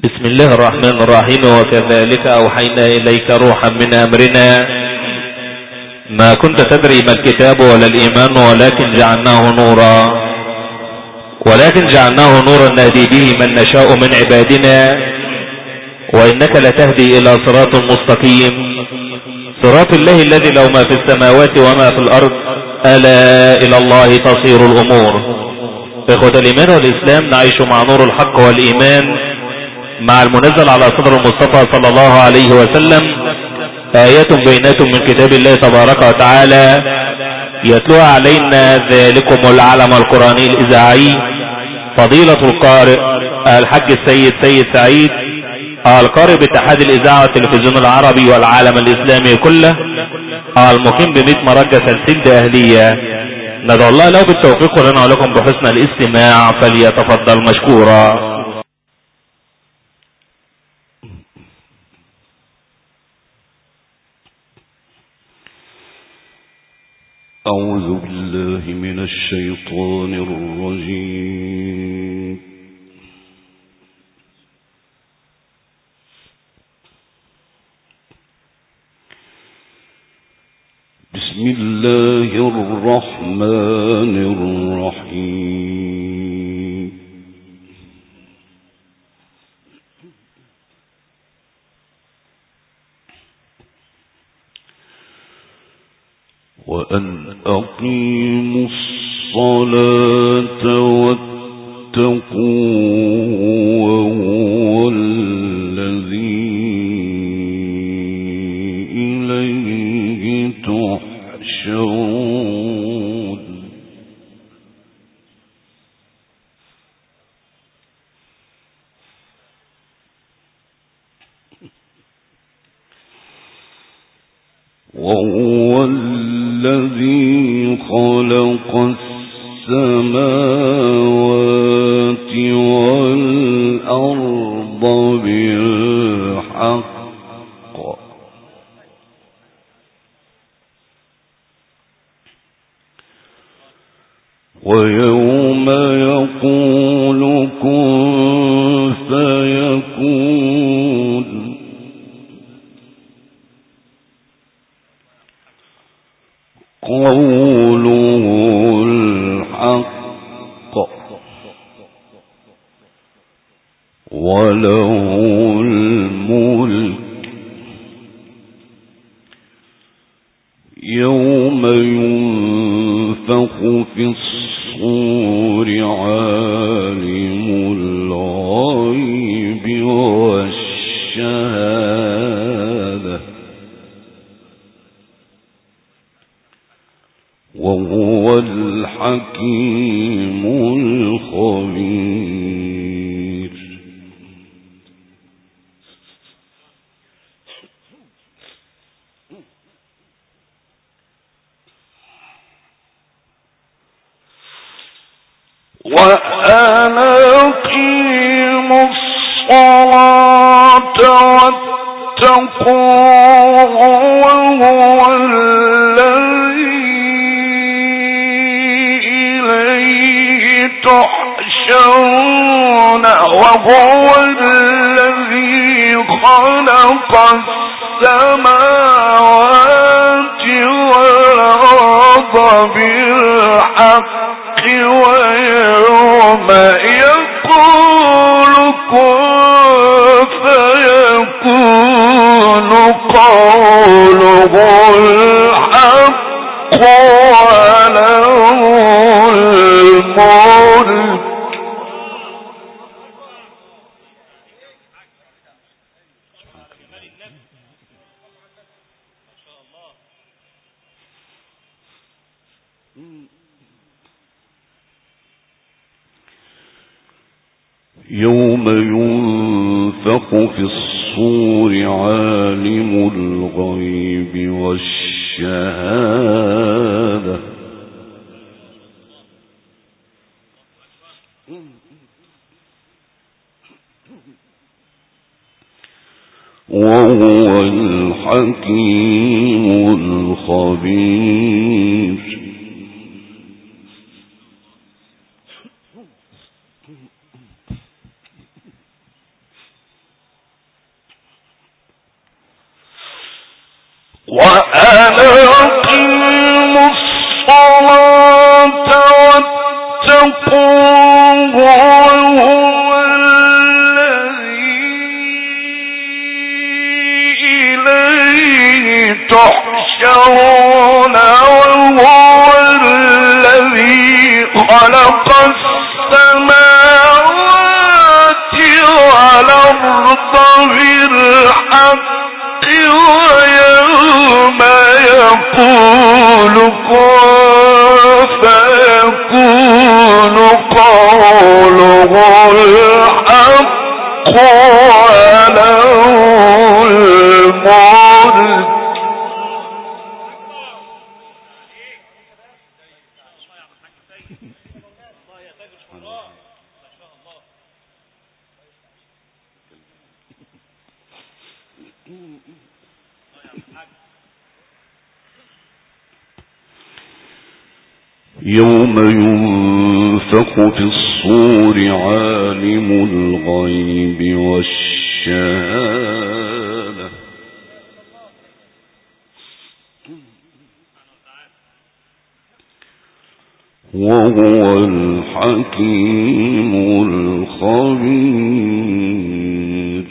بسم الله الرحمن الرحيم. وكذلك أوحينا إليك روحا من أمرنا ما كنت تدري ما الكتاب ولا الإيمان ولكن جعلناه نورا نهدي به من نشاء من عبادنا وإنك لتهدي إلى صراط مستقيم صراط الله الذي له ما في السماوات وما في الأرض ألا إلى الله تصير الأمور. إخوة الإيمان والإسلام، نعيش مع نور الحق والإيمان مع المنزل على صدر المصطفى صلى الله عليه وسلم آيات بينات من كتاب الله تبارك وتعالى يتلوها علينا ذلكم العلم القرآني الإذاعي فضيلة القارئ الحج السيد سعيد القارئ باتحاد الإذاعة والتلفزيون العربي والعالم الإسلامي كله المقيم ب100 مرجة سلسلة أهلية. ندعو الله له بالتوفيق ولنا ولكم بحسن الاستماع فليتفضل مشكورا. أعوذ بالله من الشيطان الرجيم. بسم الله الرحمن الرحيم. وأن أقيموا الصلاة واتقوه وهو الذي إليه تحشرون. وهو الذي خلق السماوات والأرض بالحق ويوم يقول كن فيكون قوله الحق وله الملك يوم ينفخ في الصور عالم الغيب والشهادة وهو الحكيم الخبير. وأن أقيموا الصلاة واتقوه وهو تحشرون. وهو الذي خلق السماوات والأرض بالحق ويوم يقول كن فيكون قوله الحق وله الملك يوم ينفخ في الصور عالم الغيب والشهادة وهو الحكيم الخبير. وأقيموا الصلاة واتقوه وهو الذي إليه تحشرون وهو الذي خلق السماوات والأرض بالحق ويوم يقول كن فيكون قوله الحق وله الملك يوم ينفخ في الصور عالم الغيب والشهادة وهو الحكيم الخبير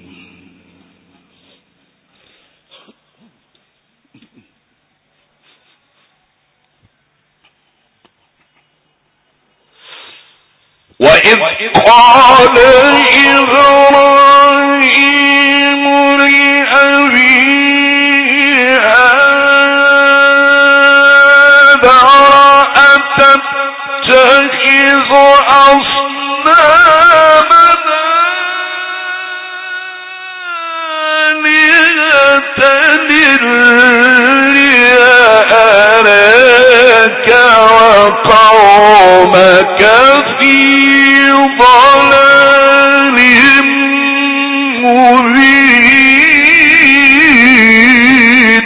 وإذ قال إبراهيم لأبيه آذر أتتخذ أصناما آلهة أراك وقومك في ضلال مبين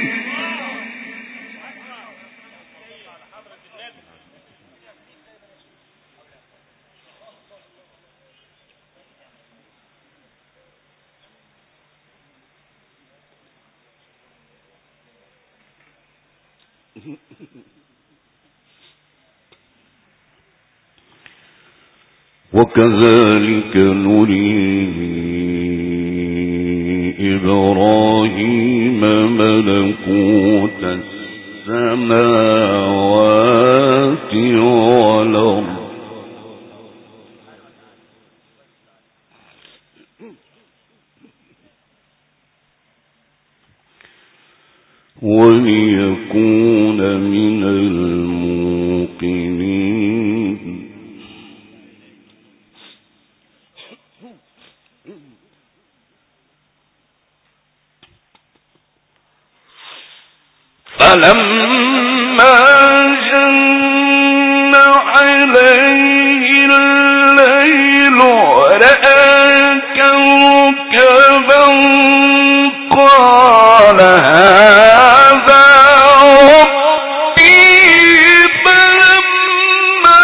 وكذلك نري إبراهيم ملكوت السماوات والأرض وليكون من الموقنين فلما جن عليه الليل رأى كوكبا قال هذا ربي فلما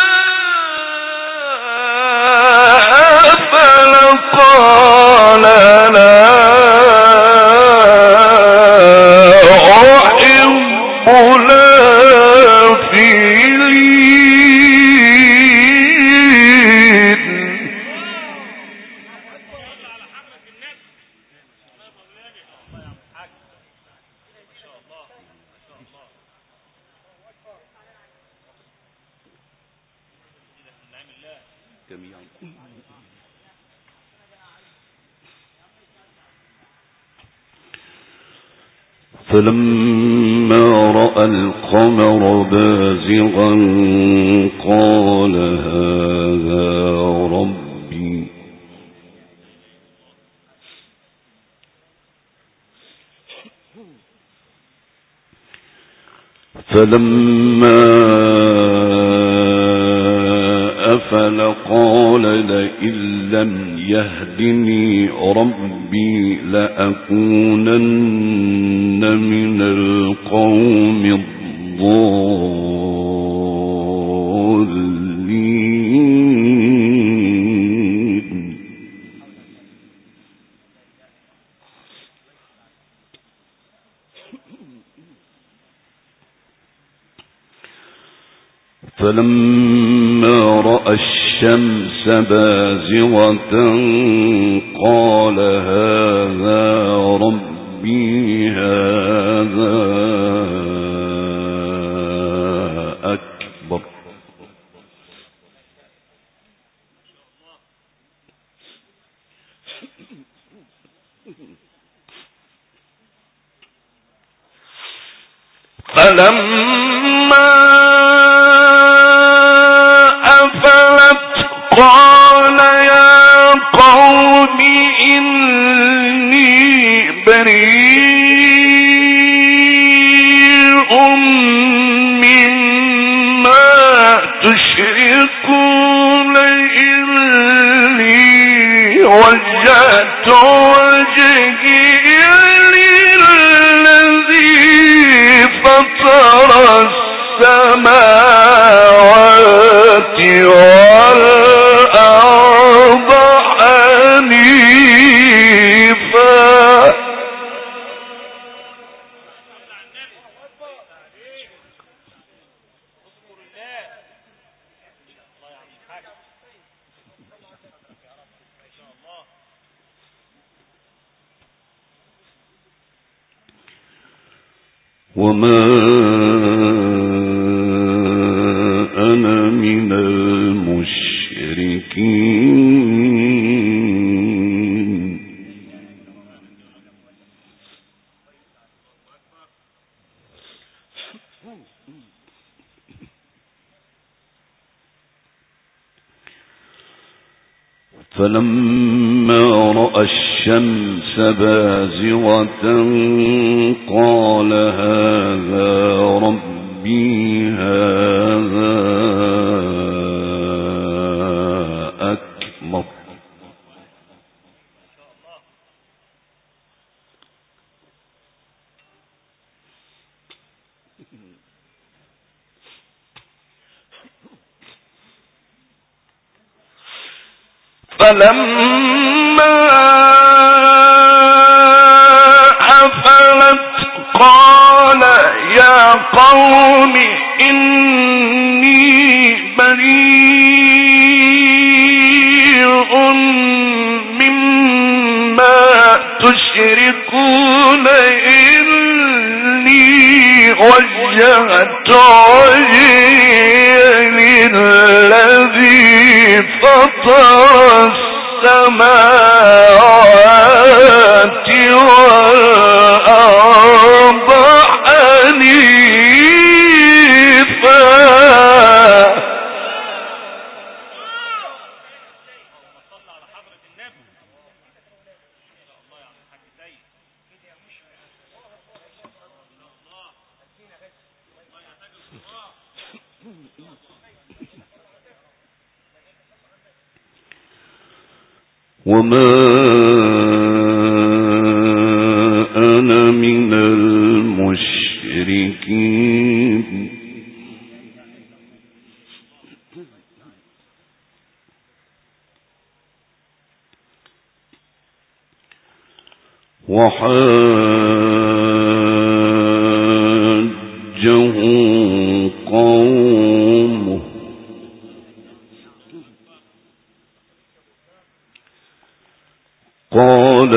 أفل قال لا فلما رأى القمر بازغا قال هذا ربي فلما أفل قال لئن لم يهدني ربي لأكونن من القوم الضالين فلما رأى الشمس بازغة قال هذا ربي هذا أكبر. فلما أفلت قال يا قوم إني بريء مما تشركون إني وجهت وجهي للذي فطر السماوات والأرض حنيفا. وما أنا من المشركين. فلما رأى الشمس بازغة قال هذا ربي هذا أكبر. فلما أفلت قال يا قوم إني بريء مما تشركون إني وجهت وجهي للذي فطر السماوات والأرض حنيفا. وما أنا من المشركين. وحاجه قومه قال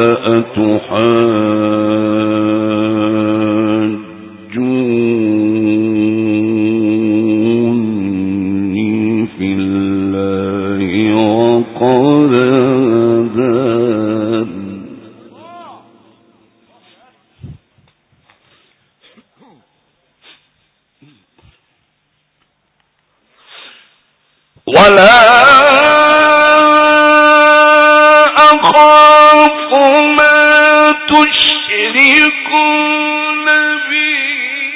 أتحاجوني في الله وقد هدان. ولا أخاف ما تشركون به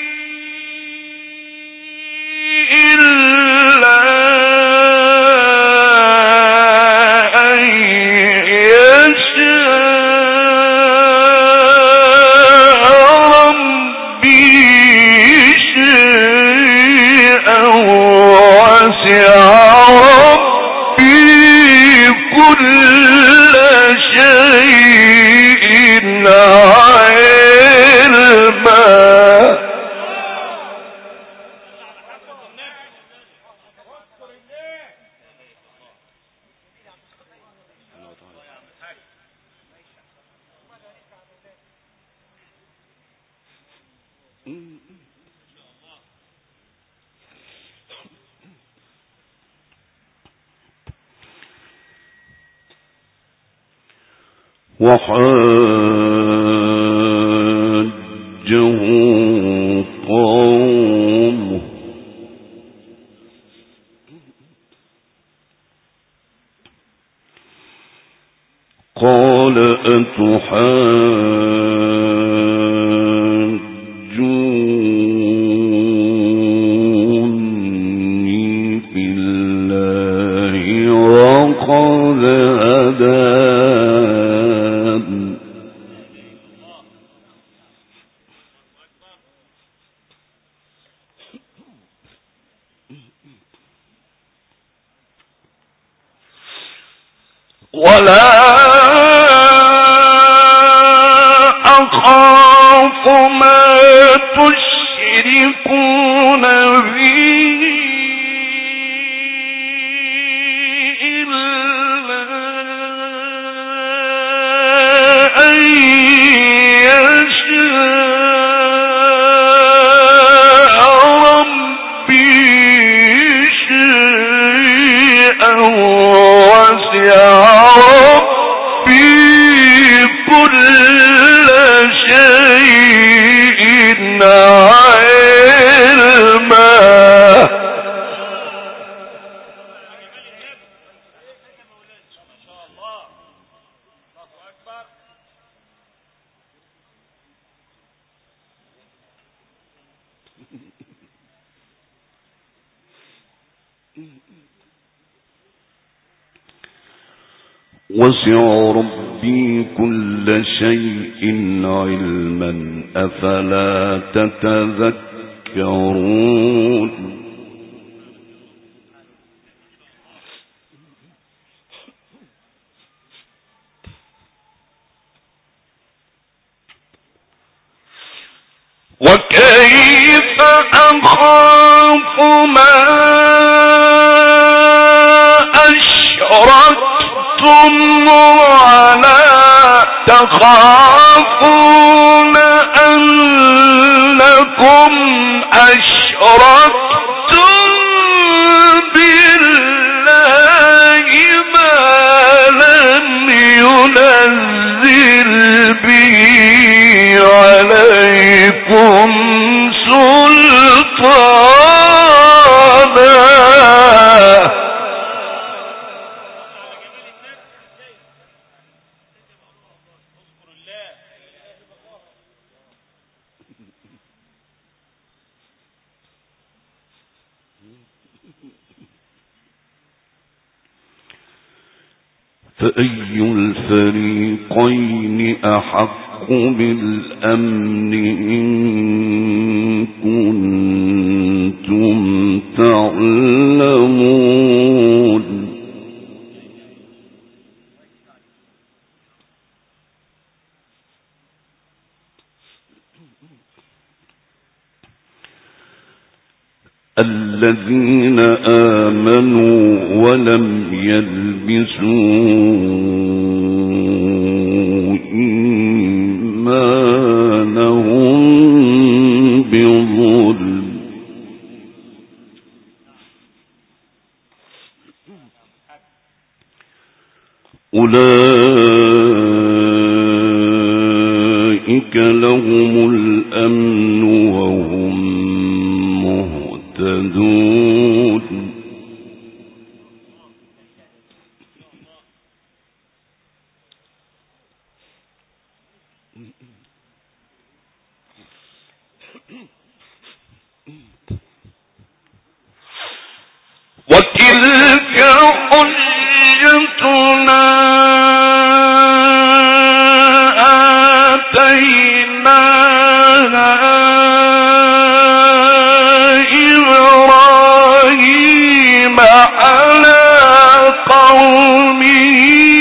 إلا أن يشاء ربي شيئا وسع ربي كل شيء علما. وحاجه قومه قال أتحاجوني في الله وقد هدان ولا أخاف ما تشركون به إلا أن يشاء ربي شيئا وسع ربي كل شيء علما وسع ربي كل شيء علما أفلا تتذكرون وكيف أخاف ما أشركتم ولا تخافون أنكم أشركتم بالله ما لم ينزل به عليكم سلطانا فأي الفريقين أحق بالأمن إن كنتم تعلمون الذين آمنوا ولم يلبسوا إيمانهم بظلم أولئك لهم الأمن وهم مهتدون وتلك حجتنا آتيناها إبراهيم على قومه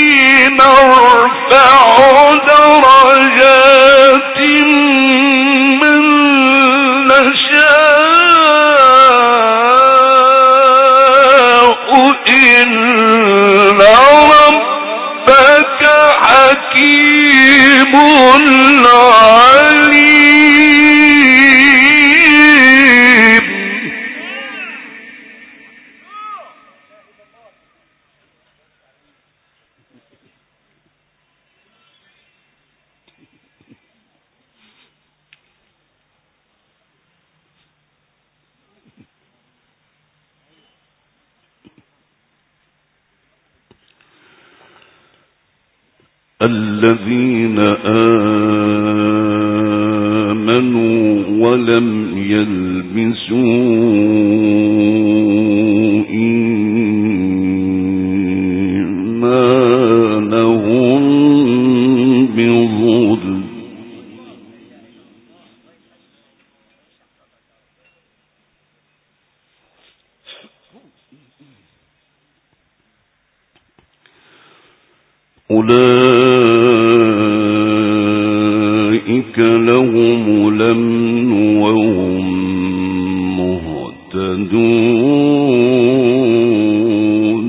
نرفع درجات من نشاء إن ربك حكيم عليم. الذين آمنوا ولم يلبسوا إيمانهم بظلم أولئك لهم الأمن وهم مهتدون.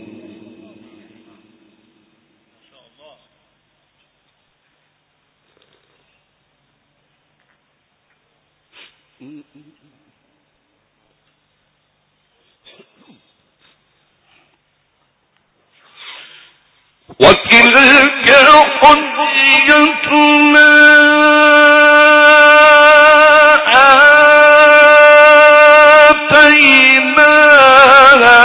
وتلك حجتنا آتيناها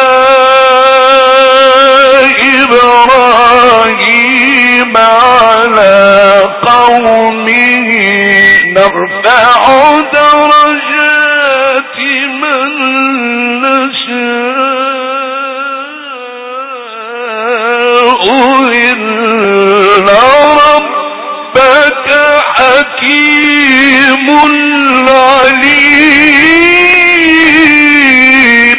إبراهيم على قومه نرفع درجات من نشاء إن ربك حكيم عليم.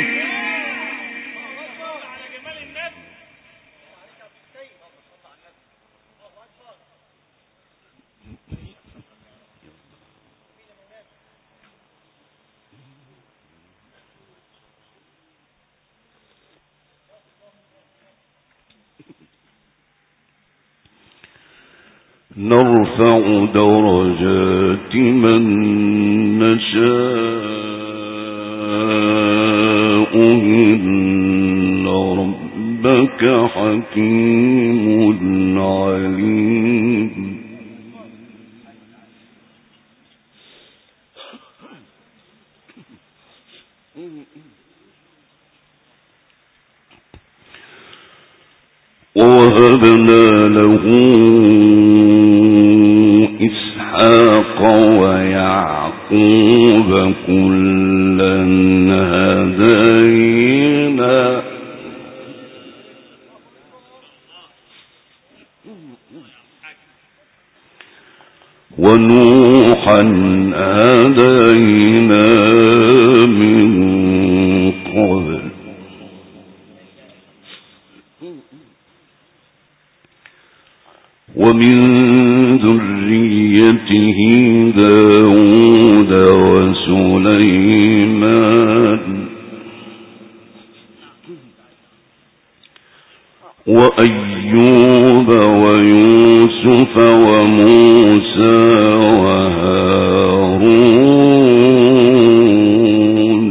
نرفع درجات من نشاء إن ربك حكيم عليم. ووهبنا له إسحاق ويعقوب كلا هدينا ونوحا هدينا من قبل ومن ذريته داود وسليمان وأيوب ويوسف وموسى وهارون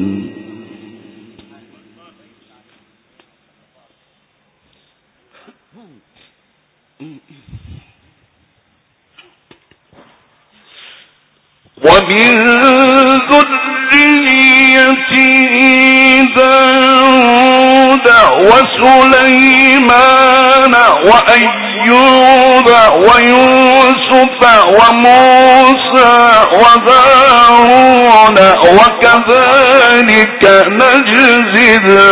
ومن ذريته داود وسليمان وأيوب ويوسف وموسى وهارون وكذلك نجزي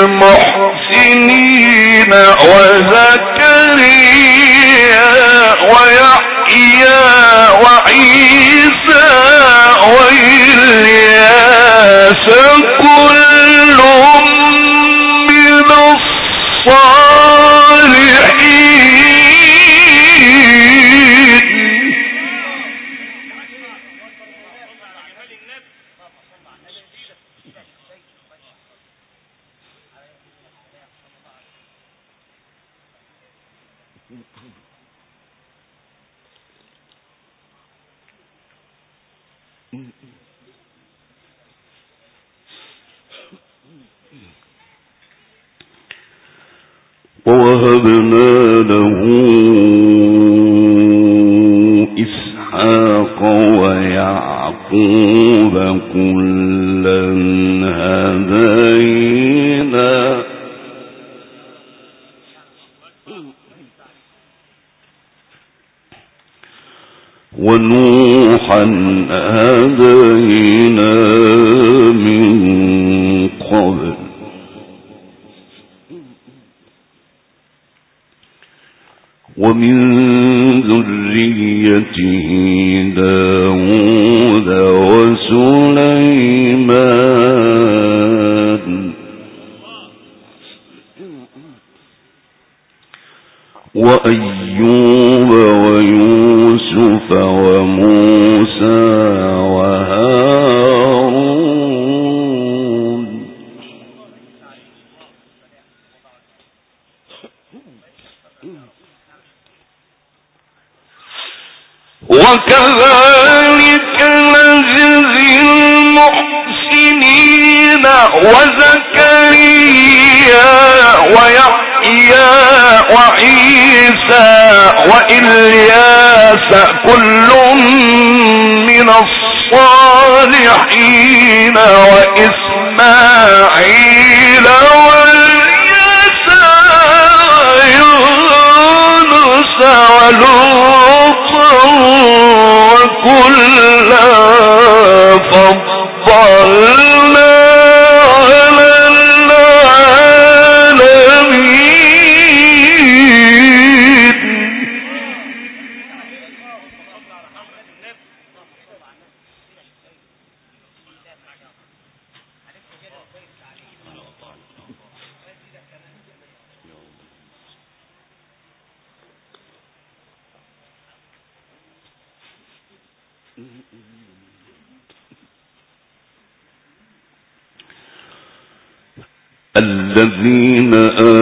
المحسنين وزكريا ويحيى وعيسى وإلياس كل من الصالحين. ووهبنا له إسحاق ويعقوب كلا هدينا ونوحا هدينا من قبل ومن ذريته داود وسليمان وأيوب ويوسف وموسى وهارون وكذلك نجزي المحسنين وزكريا ويحيى وعيسى وإلياس كل من الصالحين وإسماعيل واليسع ويونس ولوطا وكلا فضلنا على العالمين. الذين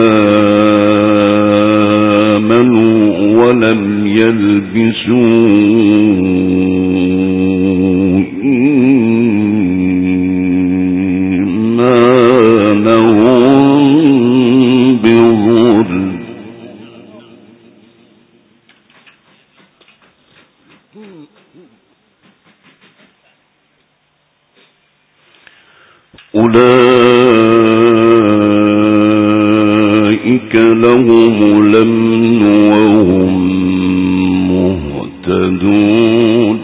آمنوا ولم يلبسوا إيمانهم بظلم أولئك لهم الأمن وهم مهتدون.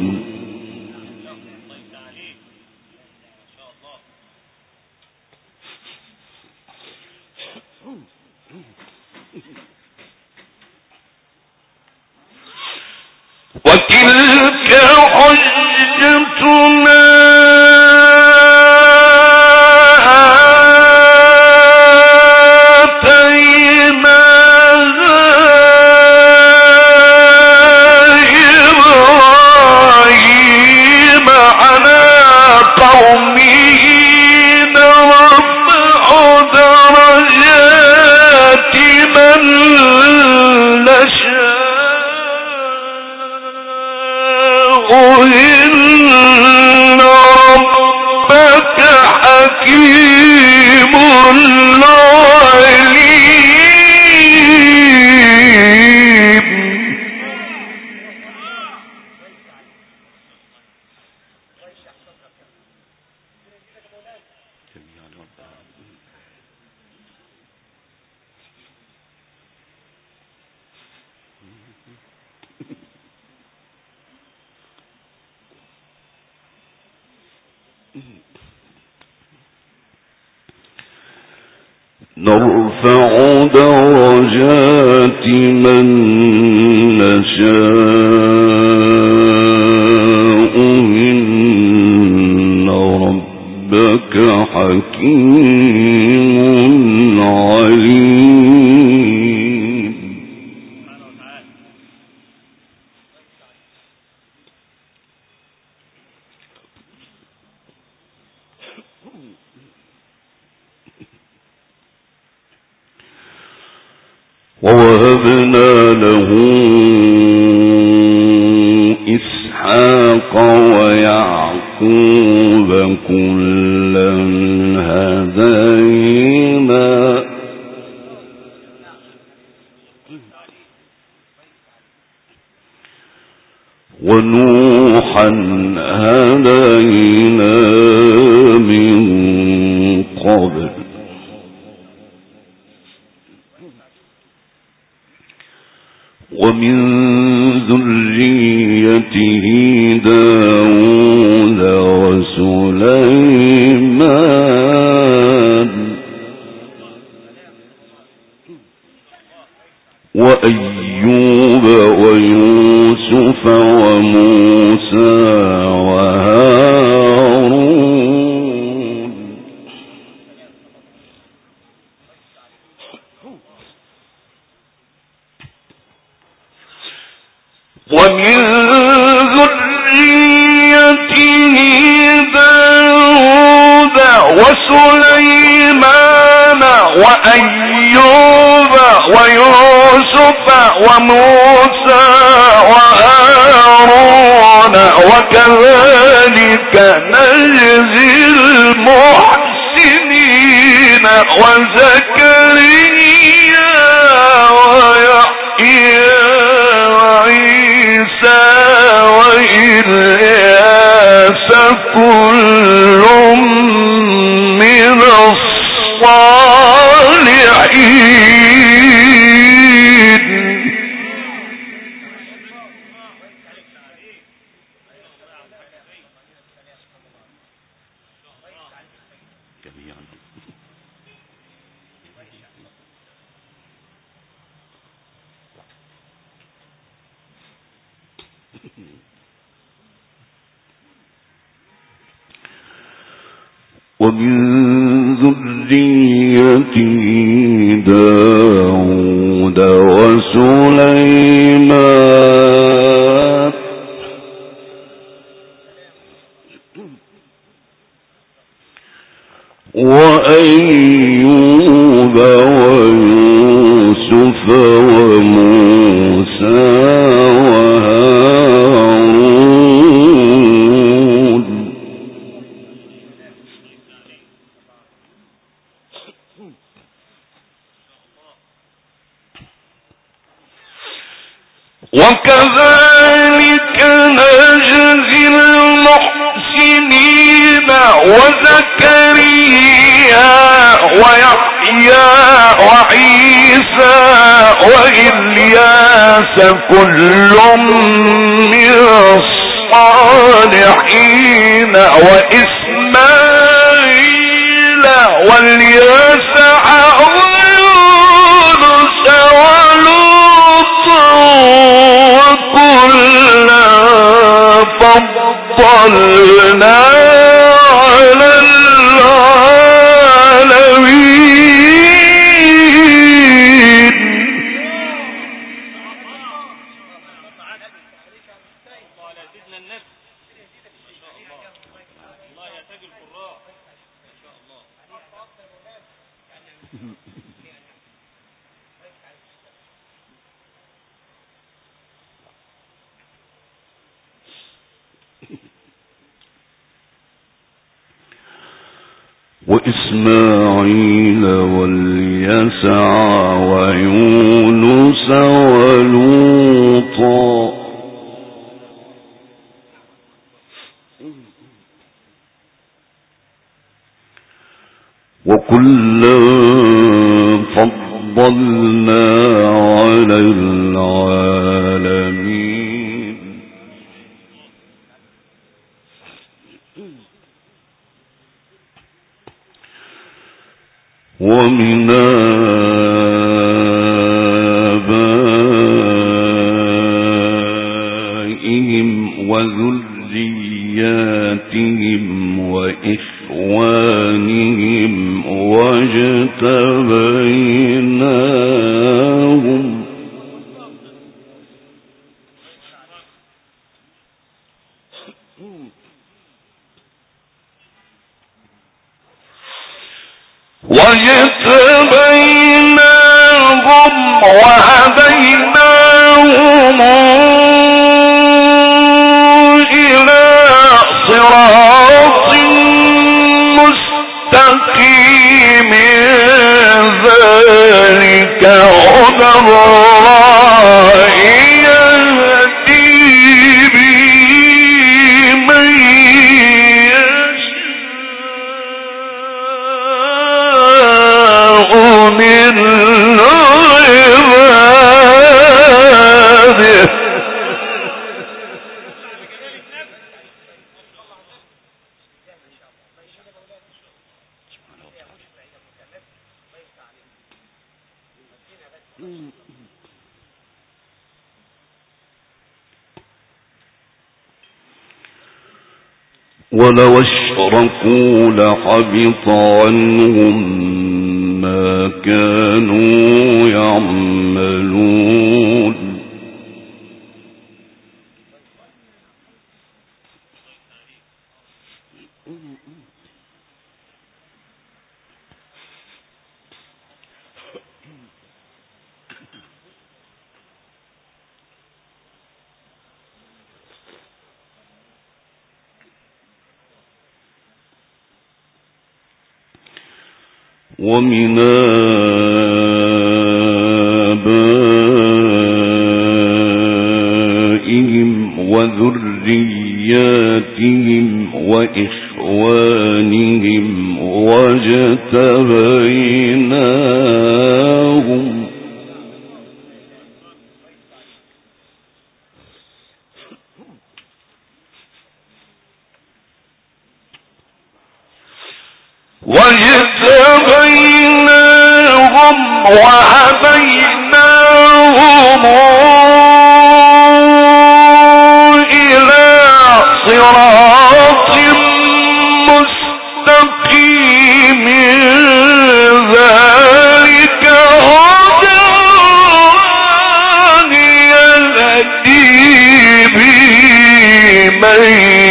وتلك حجتنا إن ربك حكيم عليم. نرفع درجات من نشاء إن ربك حكيم عليم. ووهبنا له إسحاق ويعقوب كلا هدينا ونوحا هدينا من قبل ومن ذريته داود وسليمان وأيوب ويوسف وموسى وهارون ومن ذريته داود وسليمان وأيوب ويوسف وموسى وهارون وكذلك نجزي المحسنين وزكريا ويحيى وعيسى وإلياس كل من الصالحين. ومن ذريته داود وسليمان وأيوب ويوسف وموسى وهارون وكذلك نجزي المحسنين وزكريا ويحيى وعيسى وإلياس كل من الصالحين وإسماعيل واليسع ويونس ولوطا وكلا فضلنا على العالمين. وإسماعيل واليسع ويونس ولوطا وكلا فضلنا على العالمين. ومن آبائهم وذرياتهم وإخوانهم واجتبيناهم وهديناهم إلى صراط مستقيم. ذلك هدى الله يهدي به من يشاء من عباده. ولو اشركوا لحبط عنهم ما كانوا يعملون ومن آبائهم وذرياتهم وإخوانهم واجتبيناهم وهديناهم إلى صراط مستقيم ذلك هدى يهدي به من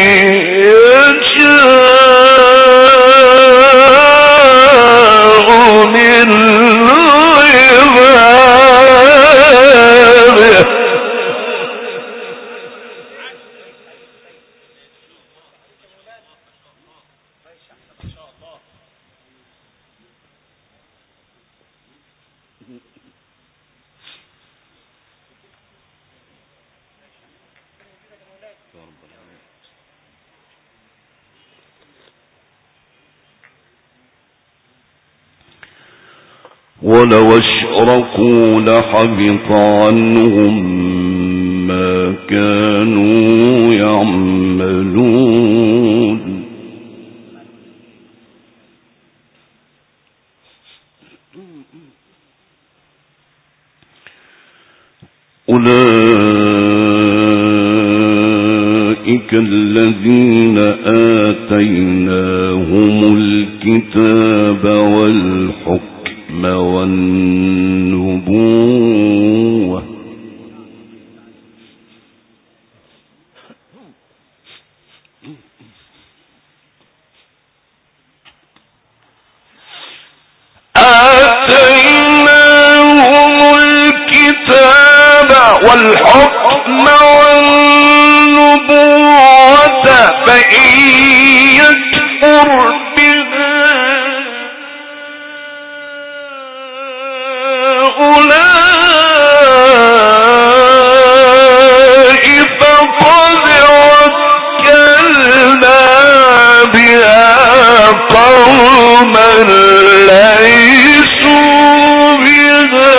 ولو اشركوا لحبط عنهم ما كانوا يعملون أولئك الذين آتيناهم الكتاب والحكم والنبوة والحكم والنبوة فإن يكفر بها أولئك فقد وكلنا بها قوما ليسوا بها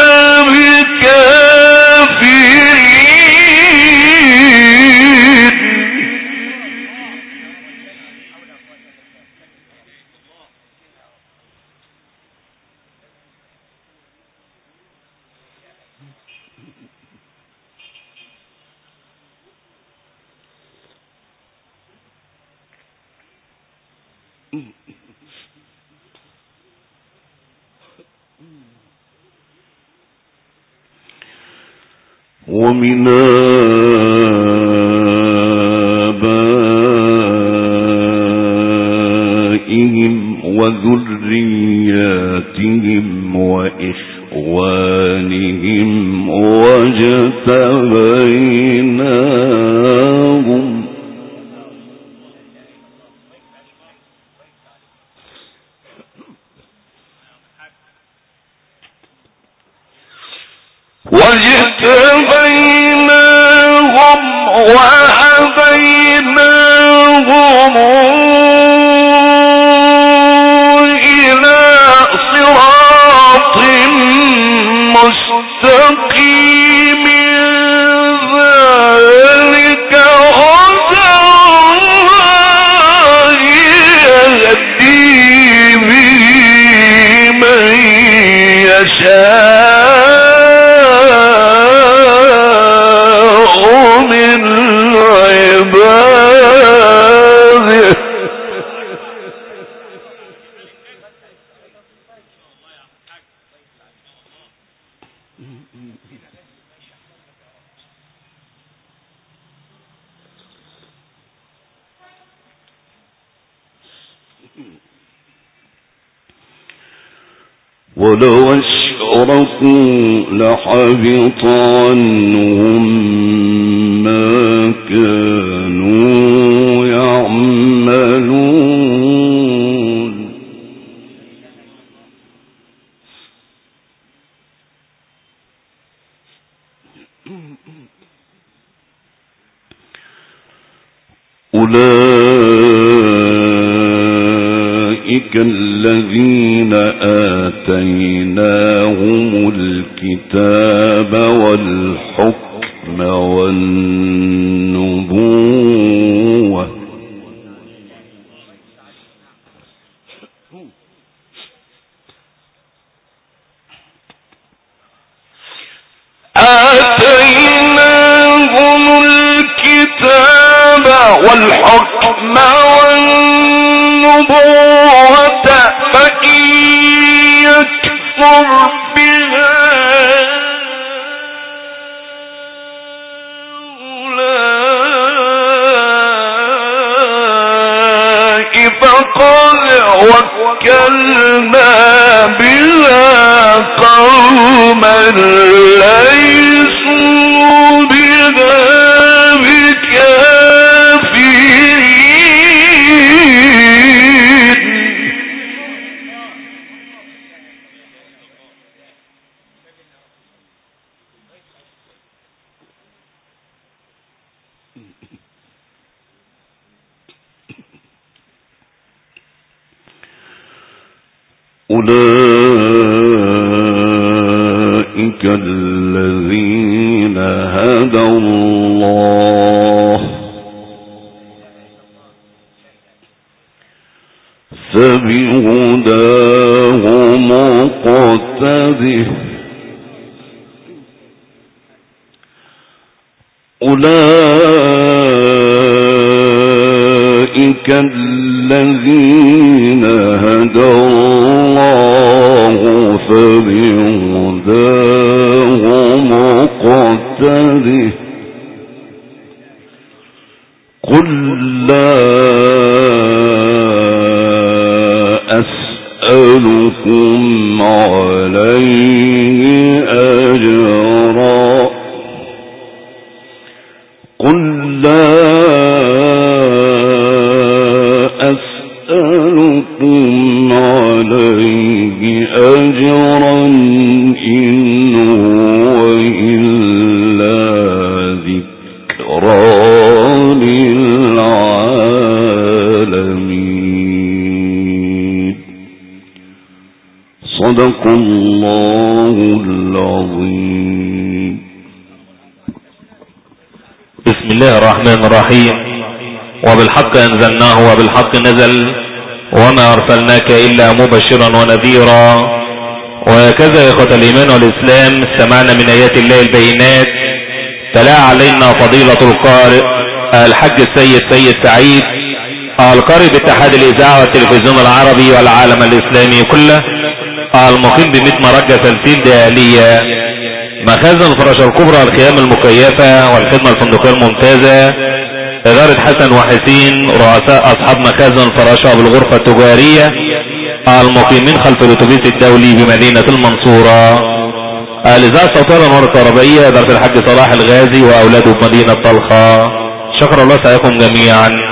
ومن آبائهم وذرياتهم وإخوانهم واجتبيناهم وهديناهم إلى صراط مستقيم ذلك هدى يهدي به من يشاء من عباده ولو أشركوا لحبط عنهم ما كانوا يعملون أولئك الذين آتيناهم الكتاب والحكم والنبوة آتيناهم الكتاب والحكم والنبوة فإن يكفر بها أولئك فقد وكلنا بها قوما ليسوا بها بكافرين. أولئك الذين هدى الله فبهداه مقتده أولئك الذين هدى الله فبهداه مقتده قل لا أسألكم عليه أجرا قل لا أسألكم عليه أجرا إن هو إلا ذكرى للعالمين. صدق الله العظيم. بسم الله الرحمن الرحيم. وبالحق أنزلناه وبالحق نزل وما أرسلناك إلا مبشرا ونذيرا. وهكذا يا إخوة الإيمان والإسلام استمعنا من آيات الله البينات. تلا علينا فضيلة القارئ الحج السيد سيد سعيد القارئ باتحاد الإذاعة والتلفزيون العربي والعالم الإسلامي كله المقيم ب100 مرجة تلسيل دهالية مخازن الفراشة الكبرى الخيام المكيفة والخدمة الفندقية الممتازة إدارة حسن وحسين رؤساء أصحاب مخازن الفراشة بالغرفة التجارية المقيمين خلف الأتوبيس الدولي بمدينة المنصورة. الإذاعة الصوتية والأنوار الكهربائية إدارة الحاج صلاح الغازي وأولاده بمدينة طلخة. شكر الله سعيكم جميعا.